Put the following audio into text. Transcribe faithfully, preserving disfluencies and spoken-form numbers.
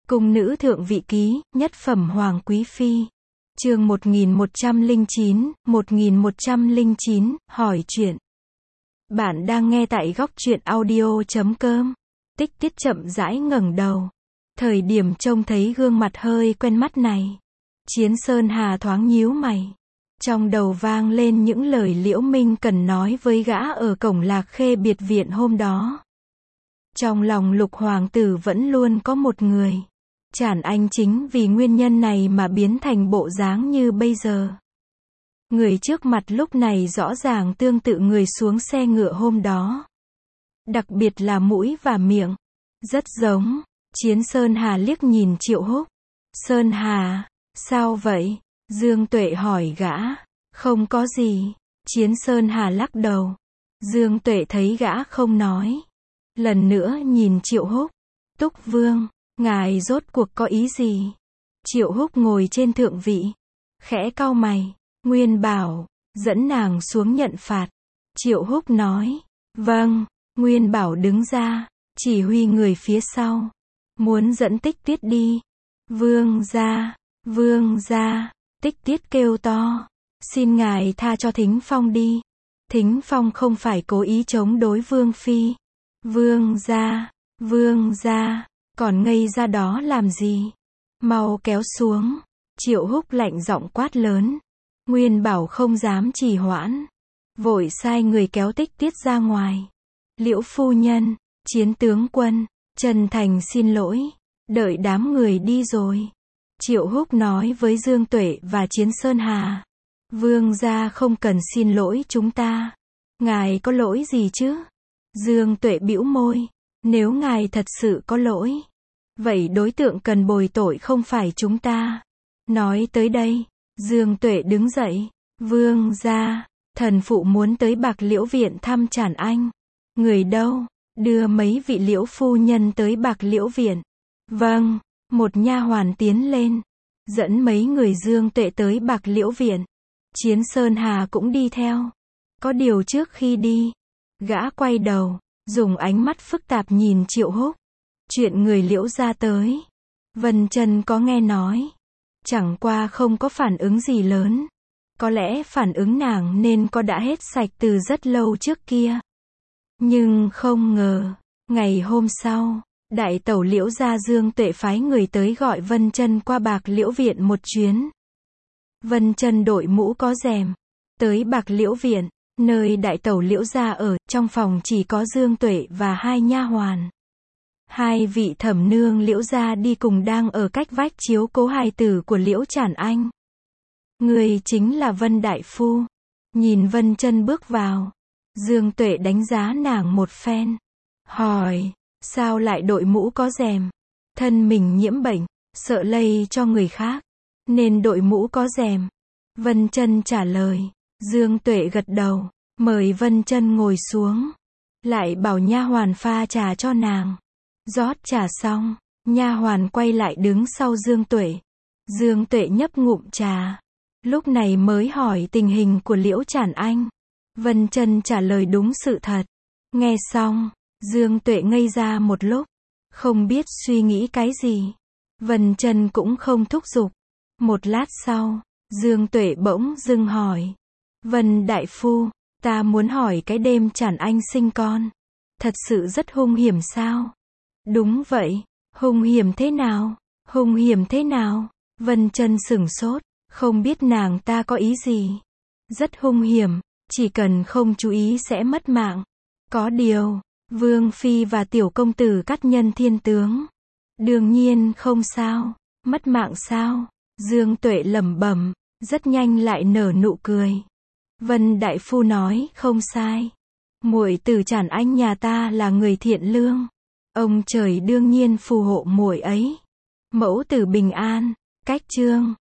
Cung nữ thượng vị ký, nhất phẩm hoàng quý phi. Chương một nghìn một trăm lẻ chín, một nghìn một trăm lẻ chín, hỏi chuyện. Bạn đang nghe tại góc truyện audio chấm com. Tích Tiết chậm rãi ngẩng đầu. Thời điểm trông thấy gương mặt hơi quen mắt này, Chiến Sơn Hà thoáng nhíu mày. Trong đầu vang lên những lời Liễu Minh Cần nói với gã ở cổng Lạc Khê biệt viện hôm đó. Trong lòng Lục hoàng tử vẫn luôn có một người. Trản Anh chính vì nguyên nhân này mà biến thành bộ dáng như bây giờ. Người trước mặt lúc này rõ ràng tương tự người xuống xe ngựa hôm đó. Đặc biệt là mũi và miệng. Rất giống. Chiến Sơn Hà liếc nhìn Triệu Húc. Sơn Hà, sao vậy? Dương Tuệ hỏi gã. Không có gì. Chiến Sơn Hà lắc đầu. Dương Tuệ thấy gã không nói. Lần nữa nhìn Triệu Húc. Túc Vương, ngài rốt cuộc có ý gì? Triệu Húc ngồi trên thượng vị. Khẽ cau mày. Nguyên Bảo, dẫn nàng xuống nhận phạt. Triệu Húc nói. Vâng. Nguyên Bảo đứng ra, chỉ huy người phía sau. Muốn dẫn Tích Tiết đi. Vương gia, vương gia. Tích Tiết kêu to. Xin ngài tha cho Thính Phong đi. Thính Phong không phải cố ý chống đối Vương Phi. Vương gia, vương gia, còn ngây ra đó làm gì? Mau kéo xuống. Triệu Húc lạnh giọng quát lớn. Nguyên Bảo không dám trì hoãn. Vội sai người kéo Tích Tiết ra ngoài. Liễu phu nhân, Chiến tướng quân, chân thành xin lỗi. Đợi đám người đi rồi. Triệu Húc nói với Dương Tuệ và Chiến Sơn Hà. Vương gia không cần xin lỗi chúng ta. Ngài có lỗi gì chứ? Dương Tuệ bĩu môi. Nếu ngài thật sự có lỗi, vậy đối tượng cần bồi tội không phải chúng ta. Nói tới đây, Dương Tuệ đứng dậy. Vương gia, thần phụ muốn tới Bạc Liễu viện thăm Trản Anh. Người đâu? Đưa mấy vị Liễu phu nhân tới Bạc Liễu viện. Vâng. Một nha hoàn tiến lên, dẫn mấy người Dương Tuệ tới Bạc Liễu viện. Chiến Sơn Hà cũng đi theo. Có điều trước khi đi, gã quay đầu, dùng ánh mắt phức tạp nhìn Triệu Húc. Chuyện người Liễu gia tới, Vân Chân có nghe nói, chẳng qua không có phản ứng gì lớn. Có lẽ phản ứng nàng nên có đã hết sạch từ rất lâu trước kia. Nhưng không ngờ, ngày hôm sau, đại tẩu Liễu gia Dương Tuệ phái người tới gọi Vân Chân qua Bạc Liễu viện một chuyến. Vân Chân đội mũ có rèm, tới Bạc Liễu viện, nơi đại tẩu Liễu gia ở, trong phòng chỉ có Dương Tuệ và hai nha hoàn. Hai vị thẩm nương Liễu gia đi cùng đang ở cách vách chiếu cố hài tử của Liễu Trản Anh. Người chính là Vân đại phu. Nhìn Vân Chân bước vào, Dương Tuệ đánh giá nàng một phen, hỏi, sao lại đội mũ có rèm? Thân mình nhiễm bệnh, sợ lây cho người khác, nên đội mũ có rèm. Vân Chân trả lời. Dương Tuệ gật đầu, mời Vân Chân ngồi xuống, lại bảo nha hoàn pha trà cho nàng. Rót trà xong, nha hoàn quay lại đứng sau Dương Tuệ. Dương Tuệ nhấp ngụm trà, lúc này mới hỏi tình hình của Liễu Trản Anh. Vân Chân trả lời đúng sự thật. Nghe xong, Dương Tuệ ngây ra một lúc, không biết suy nghĩ cái gì. Vân Chân cũng không thúc giục. Một lát sau, Dương Tuệ bỗng dưng hỏi. Vân đại phu, ta muốn hỏi cái đêm Trản Anh sinh con, thật sự rất hung hiểm sao? Đúng vậy. Hung hiểm thế nào? Hung hiểm thế nào? Vân Chân sửng sốt, không biết nàng ta có ý gì. Rất hung hiểm, chỉ cần không chú ý sẽ mất mạng. Có điều, Vương Phi và tiểu công tử Cát Nhân Thiên tướng, đương nhiên không sao. Mất mạng sao? Dương Tuệ lẩm bẩm, rất nhanh lại nở nụ cười. Vân đại phu nói không sai. Muội tử Trản Anh nhà ta là người thiện lương, ông trời đương nhiên phù hộ muội ấy. Mẫu tử bình an. Cách chương